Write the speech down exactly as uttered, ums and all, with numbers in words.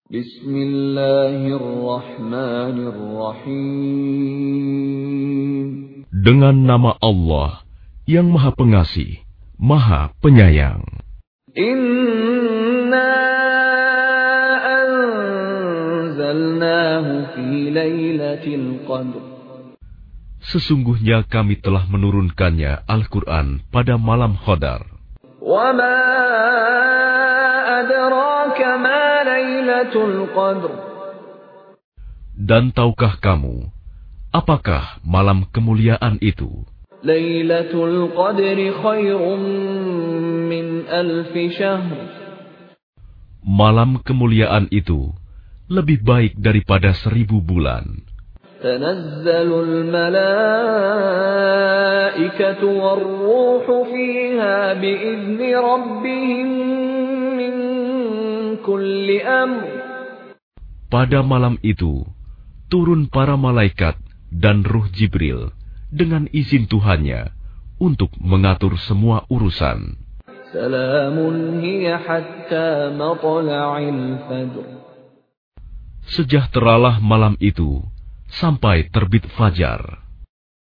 Bismillahirrahmanirrahim. Dengan nama Allah yang Maha Pengasih, Maha Penyayang. Inna anzalnahu fi lailatul qadr. Sesungguhnya kami telah menurunkannya Al-Quran pada malam Qadar. Wa ma adraka ma lailatul qadr. Dan tahukah kamu, apakah malam kemuliaan itu? Lailatul qadri khairum min alfi syahr. Malam kemuliaan itu lebih baik daripada seribu bulan. Tanazzalul malaikatu war-ruhu fiha bi'izni rabbihim min kulli amr. Pada malam itu turun para malaikat dan Ruh Jibril dengan izin Tuhannya untuk mengatur semua urusan. Salamun hiya hatta matla'il fajr. Sejahteralah malam itu sampai terbit fajar.